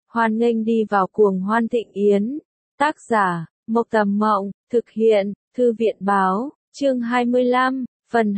Hoan nghênh đi vào cuồng hoan thịnh yến. Tác giả, Mộc Tầm Mộng, thực hiện, Thư viện Báo, chương 25, phần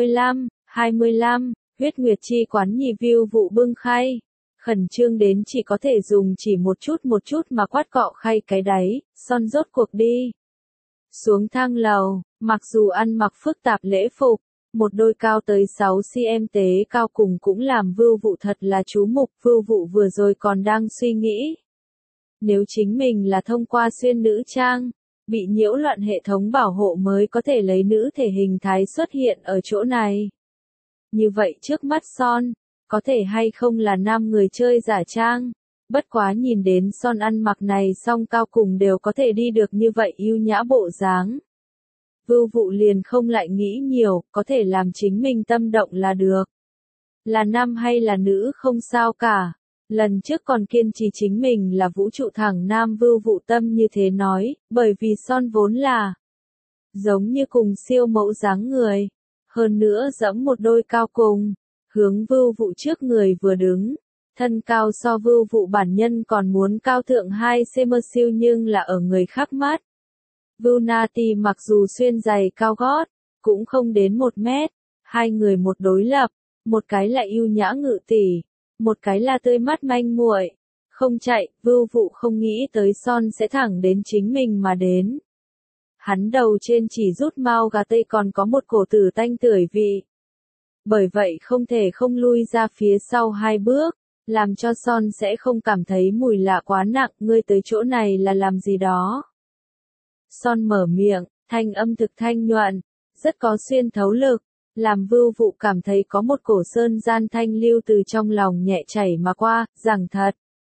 25, huyết nguyệt chi quán nhì view vụ bưng khay. Khẩn trương đến chỉ có thể dùng chỉ một chút mà quát cọ khay cái đáy, Son rốt cuộc đi. Xuống thang lầu, mặc dù ăn mặc phức tạp lễ phục, một đôi cao tới 6 cm tế cao cùng cũng làm Vưu Vụ thật là chú mục. Vưu Vụ vừa rồi còn đang suy nghĩ, nếu chính mình là thông qua xuyên nữ trang, bị nhiễu loạn hệ thống bảo hộ mới có thể lấy nữ thể hình thái xuất hiện ở chỗ này. Như vậy trước mắt Son, có thể hay không là nam người chơi giả trang, bất quá nhìn đến Son ăn mặc này song cao cùng đều có thể đi được như vậy ưu nhã bộ dáng. Vưu Vụ liền không lại nghĩ nhiều, có thể làm chính mình tâm động là được. Là nam hay là nữ không sao cả. Lần trước còn kiên trì chính mình là vũ trụ thẳng nam. Vưu Vụ tâm như thế nói, bởi vì Son vốn là giống như cùng siêu mẫu dáng người, hơn nữa dẫm một đôi cao cùng, hướng Vưu Vụ trước người vừa đứng, thân cao so Vưu Vụ bản nhân còn muốn cao thượng 2 cm siêu, nhưng là ở người khác mắt. Vưu Nati mặc dù xuyên giày cao gót, cũng không đến 1 mét, hai người một đối lập, một cái là ưu nhã ngự tỷ, một cái là tươi mắt manh muội. Không chạy, Vưu Vụ không nghĩ tới Son sẽ thẳng đến chính mình mà đến. Hắn đầu trên chỉ rút mao gà tây còn có một cổ tử tanh tưởi vị. Bởi vậy không thể không lui ra phía sau 2 bước, làm cho Son sẽ không cảm thấy mùi lạ quá nặng. Ngươi tới chỗ này là làm gì đó? Son mở miệng, thanh âm thực thanh nhuận, rất có xuyên thấu lực, làm Vưu Vụ cảm thấy có một cổ sơn gian thanh lưu từ trong lòng nhẹ chảy mà qua. Rằng thật,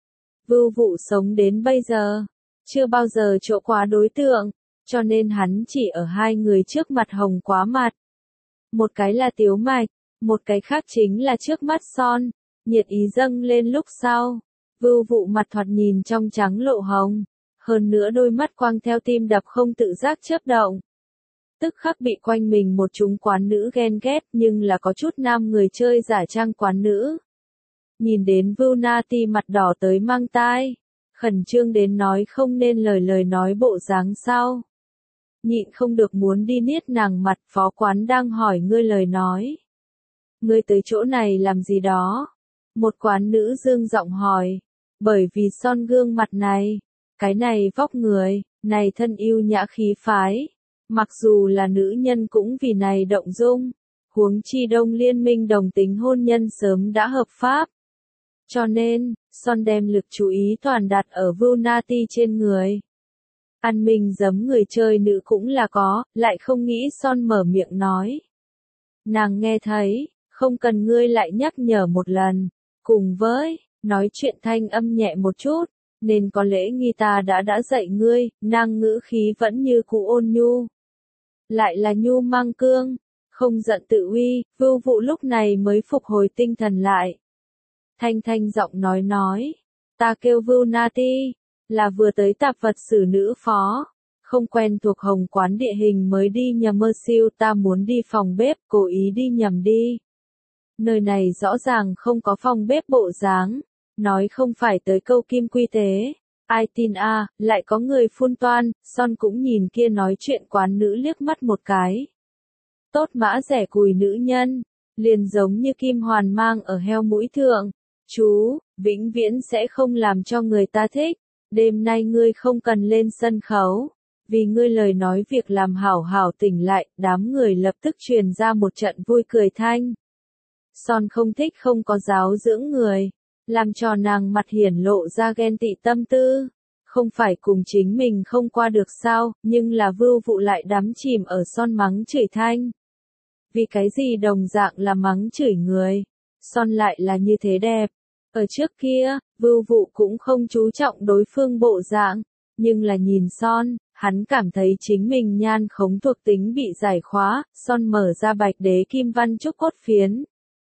Vưu Vụ sống đến bây giờ, chưa bao giờ chỗ quá đối tượng, cho nên hắn chỉ ở hai người trước mặt hồng quá mặt. Một cái là Tiếu Mạch, một cái khác chính là trước mắt Son. Nhiệt ý dâng lên lúc sau, Vưu Vụ mặt thoạt nhìn trong trắng lộ hồng, hơn nữa đôi mắt quang theo tim đập không tự giác chớp động. Tức khắc bị quanh mình một chúng quán nữ ghen ghét, nhưng là có chút nam người chơi giả trang quán nữ. Nhìn đến Vưu Nati mặt đỏ tới mang tai, khẩn trương đến nói không nên lời nói bộ dáng sau. Nhịn không được muốn đi niết nàng mặt. Phó quán đang hỏi ngươi lời nói. Ngươi tới chỗ này làm gì đó? Một quán nữ dương giọng hỏi. Bởi vì Son gương mặt này, cái này vóc người, này thân yêu nhã khí phái. Mặc dù là nữ nhân cũng vì này động dung. Huống chi Đông Liên minh đồng tính hôn nhân sớm đã hợp pháp. Cho nên, Son đem lực chú ý toàn đặt ở Vưu Nati trên người. Ăn mình giấm người chơi nữ cũng là có, lại không nghĩ Son mở miệng nói. Nàng nghe thấy, không cần ngươi lại nhắc nhở một lần, cùng với, nói chuyện thanh âm nhẹ một chút, nên có lẽ nghi ta đã dạy ngươi. Nàng ngữ khí vẫn như cũ ôn nhu. Lại là nhu mang cương, không giận tự uy. Vưu Vụ lúc này mới phục hồi tinh thần lại. Thanh giọng nói, ta kêu Vưu Nati, là vừa tới tạp vật xử nữ phó, không quen thuộc hồng quán địa hình mới đi nhầm mơ siêu. Ta muốn đi phòng bếp, cố ý đi nhầm đi. Nơi này rõ ràng không có phòng bếp bộ dáng, nói không phải tới câu kim quy tế. Ai tin a, lại có người phun toan. Son cũng nhìn kia nói chuyện quán nữ liếc mắt một cái. Tốt mã rẻ cùi nữ nhân, liền giống như kim hoàn mang ở heo mũi thượng. Chú, vĩnh viễn sẽ không làm cho người ta thích. Đêm nay ngươi không cần lên sân khấu, vì ngươi lời nói việc làm hảo tỉnh lại. Đám người lập tức truyền ra một trận vui cười thanh. Son không thích không có giáo dưỡng người, làm cho nàng mặt hiển lộ ra ghen tị tâm tư. Không phải cùng chính mình không qua được sao, nhưng là Vưu Vụ lại đắm chìm ở Son mắng chửi thanh. Vì cái gì đồng dạng là mắng chửi người, Son lại là như thế đẹp. Ở trước kia, Vưu Vụ cũng không chú trọng đối phương bộ dạng, nhưng là nhìn Son, hắn cảm thấy chính mình nhan khống thuộc tính bị giải khóa. Son mở ra bạch đế kim văn trúc cốt phiến,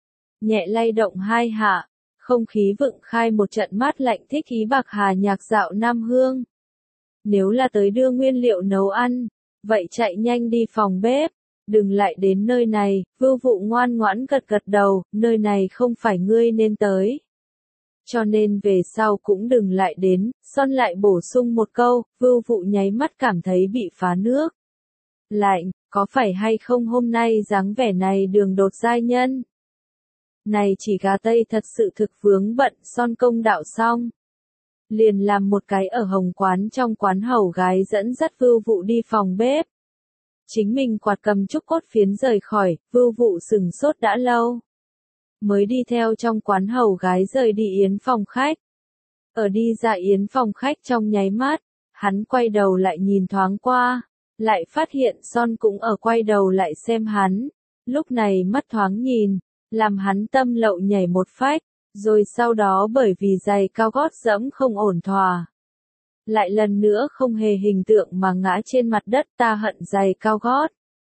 nhẹ lay động 2 hạ, không khí vựng khai một trận mát lạnh thích ý bạc hà nhạc dạo Nam Hương. Nếu là tới đưa nguyên liệu nấu ăn, vậy chạy nhanh đi phòng bếp, đừng lại đến nơi này. Vưu Vụ ngoan ngoãn gật đầu, nơi này không phải ngươi nên tới. Cho nên về sau cũng đừng lại đến, Son lại bổ sung một câu, Vưu Vụ nháy mắt cảm thấy bị phá nước. Lạnh, có phải hay không hôm nay dáng vẻ này đường đột giai nhân? Này chỉ gà Tây thật sự thực vướng bận, Son công đạo xong. Liền làm một cái ở hồng quán trong quán hầu gái dẫn dắt Vưu Vụ đi phòng bếp. Chính mình quạt cầm trúc cốt phiến rời khỏi, Vưu Vụ sừng sốt đã lâu. Mới đi theo trong quán hầu gái rời đi yến phòng khách. Ở đi ra yến phòng khách trong nháy mắt, hắn quay đầu lại nhìn thoáng qua, lại phát hiện Son cũng ở quay đầu lại xem hắn. Lúc này mắt thoáng nhìn, làm hắn tâm lậu nhảy một phách, rồi sau đó bởi vì giày cao gót dẫm không ổn thỏa. Lại lần nữa không hề hình tượng mà ngã trên mặt đất, ta hận giày cao gót.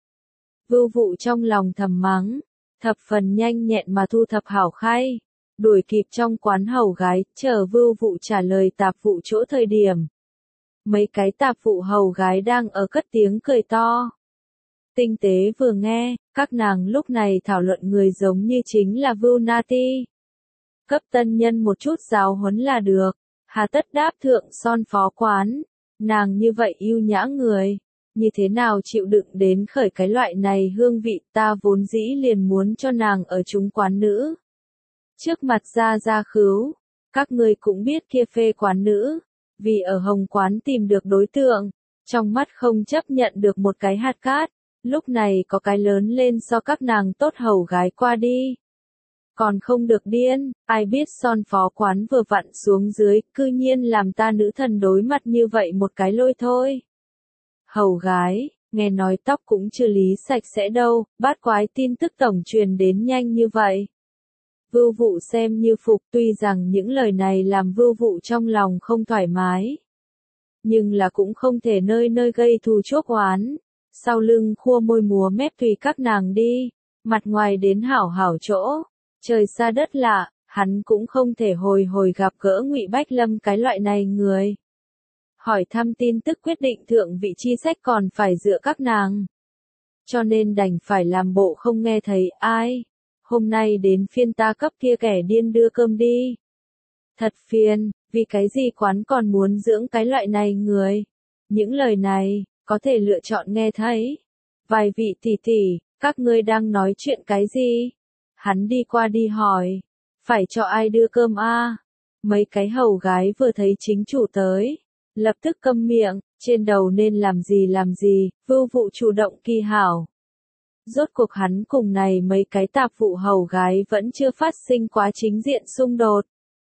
Vưu Vụ trong lòng thầm mắng, thập phần nhanh nhẹn mà thu thập hảo khay, đuổi kịp trong quán hầu gái, chờ Vưu Vụ trả lời tạp vụ chỗ thời điểm. Mấy cái tạp vụ hầu gái đang ở cất tiếng cười to. Tinh tế vừa nghe, các nàng lúc này thảo luận người giống như chính là Vưu Nati. Cấp tân nhân một chút giáo huấn là được, hà tất đáp thượng Son phó quán, nàng như vậy yêu nhã người, như thế nào chịu đựng đến khởi cái loại này hương vị, ta vốn dĩ liền muốn cho nàng ở chúng quán nữ. Trước mặt ra khứu, các ngươi cũng biết kia phê quán nữ, vì ở hồng quán tìm được đối tượng, trong mắt không chấp nhận được một cái hạt cát, lúc này có cái lớn lên so các nàng tốt hầu gái qua đi. Còn không được điên, ai biết Son phó quán vừa vặn xuống dưới, cư nhiên làm ta nữ thần đối mặt như vậy một cái lôi thôi. Hầu gái, nghe nói tóc cũng chưa lý sạch sẽ đâu, bát quái tin tức tổng truyền đến nhanh như vậy. Vưu Vụ xem như phục, tuy rằng những lời này làm Vưu Vụ trong lòng không thoải mái. Nhưng là cũng không thể nơi nơi gây thù chuốc oán, sau lưng khua môi múa mép tùy các nàng đi, mặt ngoài đến hảo hảo chỗ. Trời xa đất lạ, hắn cũng không thể hồi gặp gỡ Ngụy Bách Lâm cái loại này người. Hỏi thăm tin tức quyết định thượng vị chi sách còn phải dựa các nàng. Cho nên đành phải làm bộ không nghe thấy ai. Hôm nay đến phiên ta cấp kia kẻ điên đưa cơm đi. Thật phiền, vì cái gì quán còn muốn dưỡng cái loại này người. Những lời này, có thể lựa chọn nghe thấy. Vài vị tỷ tỷ, các ngươi đang nói chuyện cái gì? Hắn đi qua đi hỏi, phải cho ai đưa cơm a? Mấy cái hầu gái vừa thấy chính chủ tới, lập tức câm miệng, trên đầu nên làm gì, Vưu Vụ chủ động kỳ hảo. Rốt cuộc hắn cùng này mấy cái tạp vụ hầu gái vẫn chưa phát sinh quá chính diện xung đột.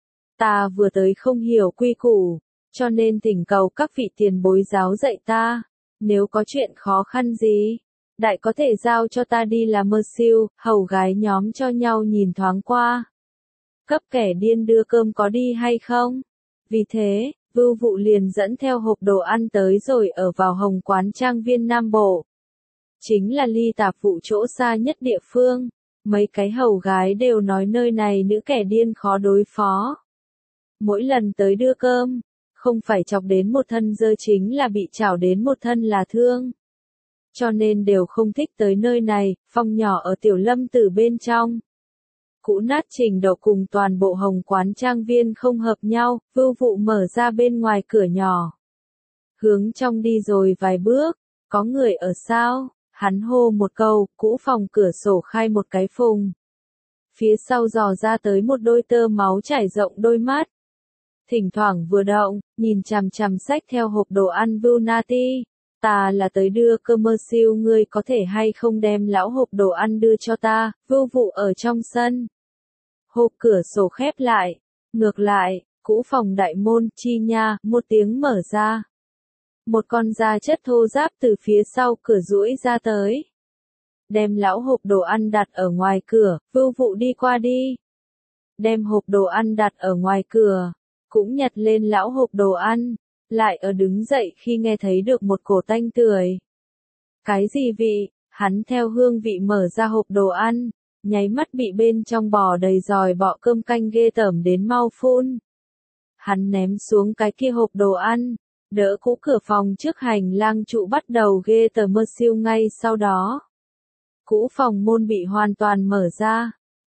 Ta vừa tới không hiểu quy củ, cho nên thỉnh cầu các vị tiền bối giáo dạy ta, nếu có chuyện khó khăn gì. Đại có thể giao cho ta đi là mơ siêu, hầu gái nhóm cho nhau nhìn thoáng qua. Cấp kẻ điên đưa cơm có đi hay không? Vì thế, Vưu Vụ liền dẫn theo hộp đồ ăn tới rồi ở vào hồng quán trang viên Nam Bộ. Chính là ly tạp vụ chỗ xa nhất địa phương, mấy cái hầu gái đều nói nơi này nữ kẻ điên khó đối phó. Mỗi lần tới đưa cơm, không phải chọc đến một thân dơ chính là bị chảo đến một thân là thương. Cho nên đều không thích tới nơi này, phòng nhỏ ở Tiểu Lâm Tử bên trong. Cũ nát trình độ cùng toàn bộ hồng quán trang viên không hợp nhau, Vưu Vụ mở ra bên ngoài cửa nhỏ. Hướng trong đi rồi vài bước, có người ở sao? Hắn hô một câu, cũ phòng cửa sổ khai một cái phùng. Phía sau dò ra tới một đôi tơ máu trải rộng đôi mắt. Thỉnh thoảng vừa động, nhìn chằm chằm xách theo hộp đồ ăn Vưu Nati. Ta là tới đưa cơm mơ siêu, ngươi có thể hay không đem lão hộp đồ ăn đưa cho ta. Vưu Vụ ở trong sân. Hộp cửa sổ khép lại. Ngược lại, cũ phòng đại môn, chi nha, một tiếng mở ra. Một con da chất thô ráp từ phía sau cửa duỗi ra tới. Đem lão hộp đồ ăn đặt ở ngoài cửa, Vưu Vụ đi qua đi. Đem hộp đồ ăn đặt ở ngoài cửa, cũng nhặt lên lão hộp đồ ăn, lại ở đứng dậy khi nghe thấy được một cổ tanh tưởi. Cái gì vị? Hắn theo hương vị mở ra hộp đồ ăn, nháy mắt bị bên trong bò đầy dòi bọ cơm canh ghê tởm đến mau phun. Hắn ném xuống cái kia hộp đồ ăn, đỡ cũ cửa phòng trước hành lang trụ bắt đầu ghê tởm mơ siêu ngay sau đó. Cũ phòng môn bị hoàn toàn mở ra,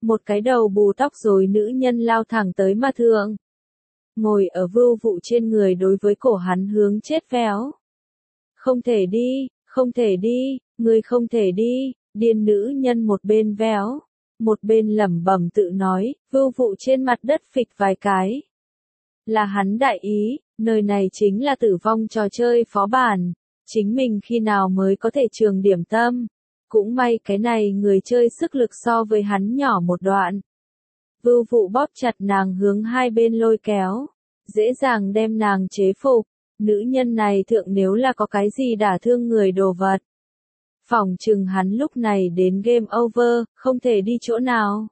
Một cái đầu bù tóc rối nữ nhân lao thẳng tới mà thượng. Ngồi ở Vưu Vụ trên người đối với cổ hắn hướng chết véo. Không thể đi, không thể đi, ngươi không thể đi, điên nữ nhân một bên véo, một bên lẩm bẩm tự nói, Vưu Vụ trên mặt đất phịch vài cái. Là hắn đại ý, nơi này chính là tử vong trò chơi phó bản, chính mình khi nào mới có thể trường điểm tâm. Cũng may cái này người chơi sức lực so với hắn nhỏ một đoạn. Vưu Vụ bóp chặt nàng hướng hai bên lôi kéo, dễ dàng đem nàng chế phục. Nữ nhân này thượng nếu là có cái gì đả thương người đồ vật. Phỏng chừng hắn lúc này đến game over, không thể đi chỗ nào.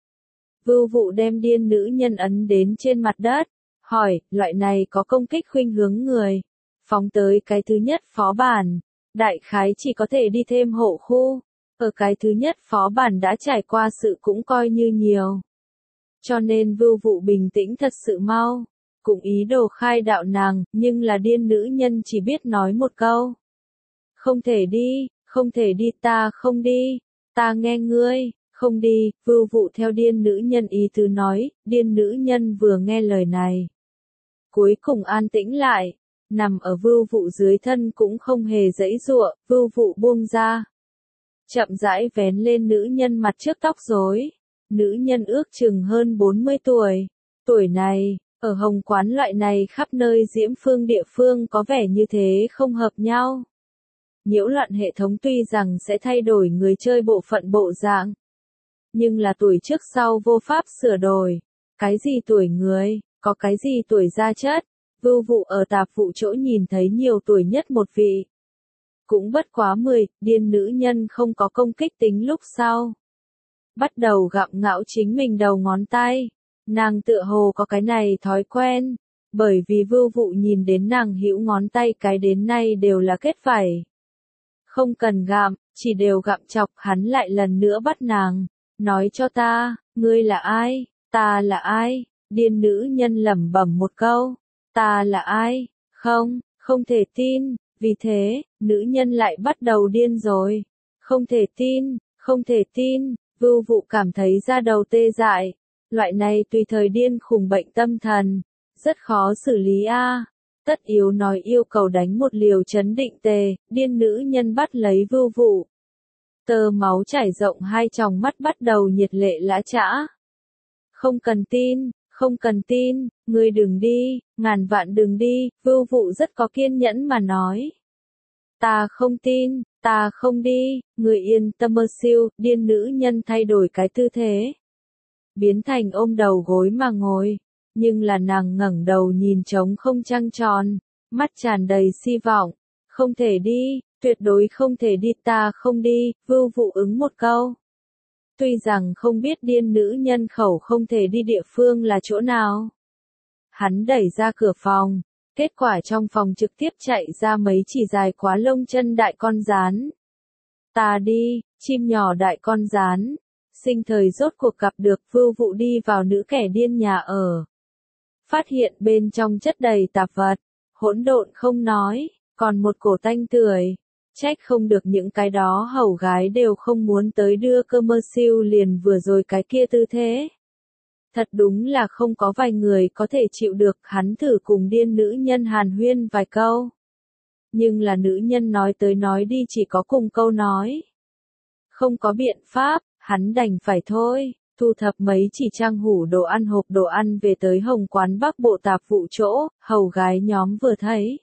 Vưu Vụ đem điên nữ nhân ấn đến trên mặt đất, hỏi, loại này có công kích khuynh hướng người. Phóng tới cái thứ nhất phó bản, đại khái chỉ có thể đi thêm hộ khu. Ở cái thứ nhất phó bản đã trải qua sự cũng coi như nhiều. Cho nên Vưu Vụ bình tĩnh thật sự mau. Cũng ý đồ khai đạo nàng, nhưng là điên nữ nhân chỉ biết nói một câu. Không thể đi, không thể đi, ta không đi, ta nghe ngươi, không đi, Vưu Vụ theo điên nữ nhân ý tứ nói, điên nữ nhân vừa nghe lời này. Cuối cùng an tĩnh lại, nằm ở Vưu Vụ dưới thân cũng không hề giãy giụa, Vưu Vụ buông ra. Chậm rãi vén lên nữ nhân mặt trước tóc rối. Nữ nhân ước chừng hơn 40 tuổi. Tuổi này, ở Hồng Quán loại này khắp nơi diễm phương địa phương có vẻ như thế không hợp nhau. Nhiễu loạn hệ thống tuy rằng sẽ thay đổi người chơi bộ phận bộ dạng, nhưng là tuổi trước sau vô pháp sửa đổi. Cái gì tuổi người, có cái gì tuổi gia chất. Vưu Vụ ở tạp vụ chỗ nhìn thấy nhiều tuổi nhất một vị. Cũng bất quá 10, điên nữ nhân không có công kích tính lúc sau. Bắt đầu gặm ngạo chính mình đầu ngón tay. Nàng tựa hồ có cái này thói quen, bởi vì Vưu Vụ nhìn đến nàng hữu ngón tay cái đến nay đều là kết vảy. Không cần gặm, chỉ đều gặm chọc, hắn lại lần nữa bắt nàng, nói cho ta, ngươi là ai, ta là ai, điên nữ nhân lẩm bẩm một câu, ta là ai, không, không thể tin, vì thế, nữ nhân lại bắt đầu điên rồi, không thể tin, không thể tin, Vưu Vụ cảm thấy da đầu tê dại. Loại này tùy thời điên khùng bệnh tâm thần, rất khó xử lý a. Tất yếu nói yêu cầu đánh một liều chấn định tề, điên nữ nhân bắt lấy Vưu Vụ. Tơ máu chảy rộng hai tròng mắt bắt đầu nhiệt lệ lã chã. Không cần tin, không cần tin, ngươi đừng đi, ngàn vạn đừng đi, Vưu Vụ rất có kiên nhẫn mà nói. Ta không tin, ta không đi, ngươi yên tâm mơ siêu, điên nữ nhân thay đổi cái tư thế. Biến thành ôm đầu gối mà ngồi, nhưng là nàng ngẩng đầu nhìn trống không trăng tròn, mắt tràn đầy hy vọng, không thể đi, tuyệt đối không thể đi, ta không đi, Vưu Vụ ứng một câu. Tuy rằng không biết điên nữ nhân khẩu không thể đi địa phương là chỗ nào. Hắn đẩy ra cửa phòng, kết quả trong phòng trực tiếp chạy ra mấy chỉ dài quá lông chân đại con gián. Ta đi, chim nhỏ đại con gián. Sinh thời rốt cuộc gặp được Vưu Vụ đi vào nữ kẻ điên nhà ở. Phát hiện bên trong chất đầy tạp vật, hỗn độn không nói, còn một cổ tanh tưởi. Trách không được những cái đó hầu gái đều không muốn tới đưa cơ mơ siêu liền vừa rồi cái kia tư thế. Thật đúng là không có vài người có thể chịu được, hắn thử cùng điên nữ nhân hàn huyên vài câu. Nhưng là nữ nhân nói tới nói đi chỉ có cùng câu nói. Không có biện pháp. Hắn đành phải thôi, thu thập mấy chỉ trang hủ đồ ăn hộp đồ ăn về tới Hồng Quán Bắc bộ tạp vụ chỗ, hầu gái nhóm vừa thấy.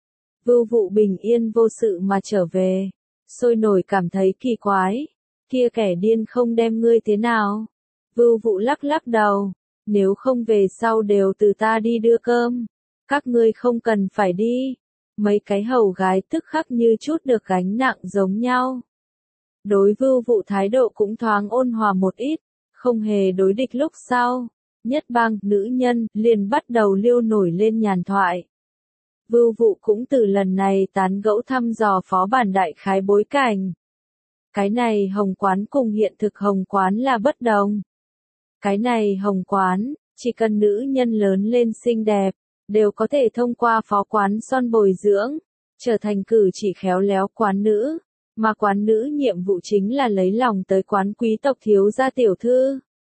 Vưu Vụ bình yên vô sự mà trở về, sôi nổi cảm thấy kỳ quái, kia kẻ điên không đem ngươi thế nào. Vưu Vụ lắc lắc đầu, nếu không về sau đều từ ta đi đưa cơm, các ngươi không cần phải đi. Mấy cái hầu gái tức khắc như chút được gánh nặng giống nhau. Đối Vưu Vụ thái độ cũng thoáng ôn hòa một ít, không hề đối địch lúc sau. Nhất bang, nữ nhân, liền bắt đầu liêu nổi lên nhàn thoại. Vưu Vụ cũng từ lần này tán gẫu thăm dò phó bản đại khái bối cảnh. Cái này Hồng Quán cùng hiện thực Hồng Quán là bất đồng. Cái này Hồng Quán, chỉ cần nữ nhân lớn lên xinh đẹp, đều có thể thông qua phó quán son bồi dưỡng, trở thành cử chỉ khéo léo quán nữ. Mà quán nữ nhiệm vụ chính là lấy lòng tới quán quý tộc thiếu gia tiểu thư.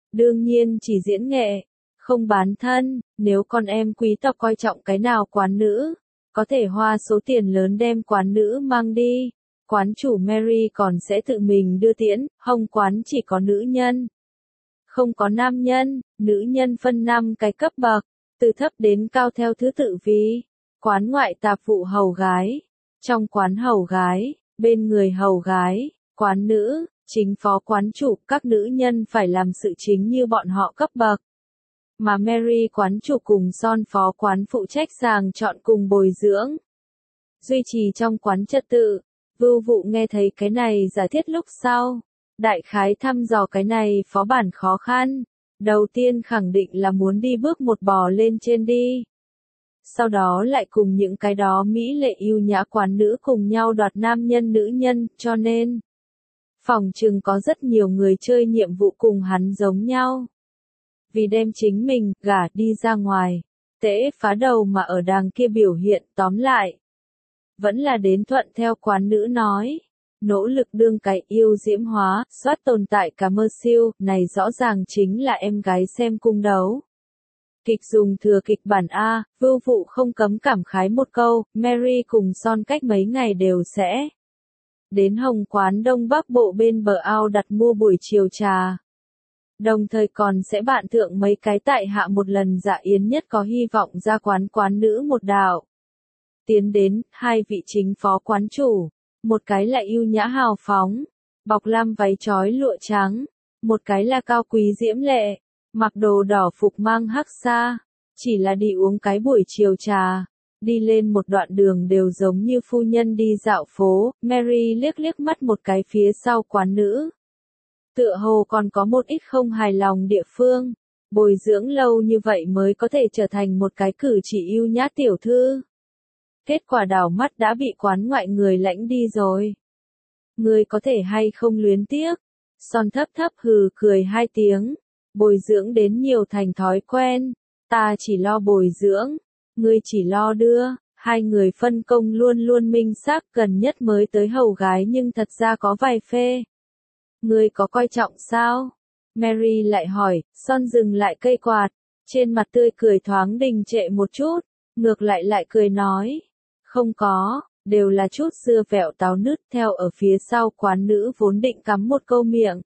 Đương nhiên chỉ diễn nghệ, không bán thân, nếu con em quý tộc coi trọng cái nào quán nữ, có thể hoa số tiền lớn đem quán nữ mang đi. Quán chủ Mary còn sẽ tự mình đưa tiễn, hông quán chỉ có nữ nhân. Không có nam nhân, nữ nhân phân 5 cái cấp bậc, từ thấp đến cao theo thứ tự vì. Quán ngoại tạp vụ hầu gái, trong quán hầu gái, bên người hầu gái, quán nữ, chính phó quán chủ, các nữ nhân phải làm sự chính như bọn họ cấp bậc. Mà Mary quán chủ cùng Son phó quán phụ trách sàng chọn cùng bồi dưỡng. Duy trì trong quán trật tự, Vưu Vụ nghe thấy cái này giải thích lúc sau. Đại khái thăm dò cái này phó bản khó khăn. Đầu tiên khẳng định là muốn đi bước một bò lên trên đi. Sau đó lại cùng những cái đó mỹ lệ yêu nhã quán nữ cùng nhau đoạt nam nhân nữ nhân, cho nên phòng chừng có rất nhiều người chơi nhiệm vụ cùng hắn giống nhau. Vì đem chính mình gả đi ra ngoài, tễ phá đầu mà ở đàng kia biểu hiện, tóm lại vẫn là đến thuận theo quán nữ nói. Nỗ lực đương cái yêu diễm hóa, soát tồn tại cả mơ siêu, này rõ ràng chính là em gái xem cung đấu. Kịch dùng thừa kịch bản A, Vưu Vụ không cấm cảm khái một câu, Mary cùng Son cách mấy ngày đều sẽ đến Hồng quán Đông Bắc Bộ bên bờ ao đặt mua buổi chiều trà. Đồng thời còn sẽ bạn thượng mấy cái tại hạ một lần dạ yến nhất có hy vọng ra quán nữ một đạo. Tiến đến, 2 vị chính phó quán chủ, một cái là yêu nhã hào phóng, bọc lam váy trói lụa trắng, một cái là cao quý diễm lệ, mặc đồ đỏ phục mang hắc sa, chỉ là đi uống cái buổi chiều trà, đi lên một đoạn đường đều giống như phu nhân đi dạo phố. Mary liếc mắt một cái phía sau quán nữ. Tựa hồ còn có một ít không hài lòng địa phương, bồi dưỡng lâu như vậy mới có thể trở thành một cái cử chỉ yêu nhã tiểu thư. Kết quả đảo mắt đã bị quán ngoại người lãnh đi rồi. Ngươi có thể hay không luyến tiếc? Son thấp hừ cười 2 tiếng. Bồi dưỡng đến nhiều thành thói quen. Ta chỉ lo bồi dưỡng. Ngươi chỉ lo đưa. 2 người phân công luôn minh xác, gần nhất mới tới hầu gái nhưng thật ra có vài phê. Ngươi có coi trọng sao? Mary lại hỏi. Son dừng lại cây quạt. Trên mặt tươi cười thoáng đình trệ một chút. Ngược lại cười nói. Không có, đều là chút dưa vẹo táo nứt. Theo ở phía sau quán nữ vốn định cắm một câu miệng.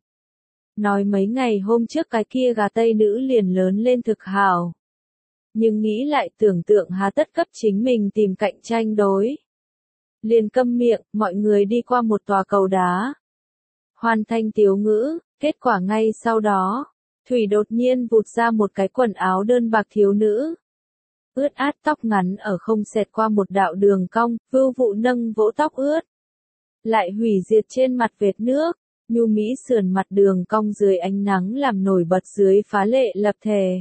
Nói mấy ngày hôm trước cái kia gà tây nữ liền lớn lên thực hào. Nhưng nghĩ lại tưởng tượng hà tất cấp chính mình tìm cạnh tranh đối. Liền câm miệng, mọi người đi qua một tòa cầu đá. Hoàn thành tiếu ngữ, kết quả ngay sau đó, Thủy đột nhiên vụt ra một cái quần áo đơn bạc thiếu nữ. Ướt át tóc ngắn ở không xẹt qua một đạo đường cong, Vưu Vụ nâng vỗ tóc ướt. Lại hủy diệt trên mặt vệt nước, nhu mỹ sườn mặt đường cong dưới ánh nắng làm nổi bật dưới phá lệ lập thể.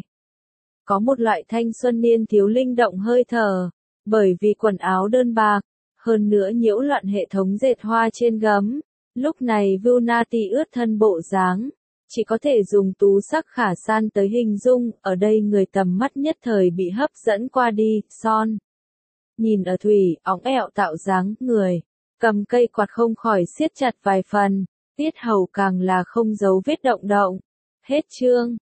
Có một loại thanh xuân niên thiếu linh động hơi thở, bởi vì quần áo đơn bạc, hơn nữa nhiễu loạn hệ thống dệt hoa trên gấm. Lúc này Vưu Nati ướt thân bộ dáng, chỉ có thể dùng tú sắc khả san tới hình dung, ở đây người tầm mắt nhất thời bị hấp dẫn qua đi. Son nhìn ở Thủy, óng ẹo tạo dáng người, cầm cây quạt không khỏi siết chặt vài phần, tiết hầu càng là không giấu vết động. Hết chương.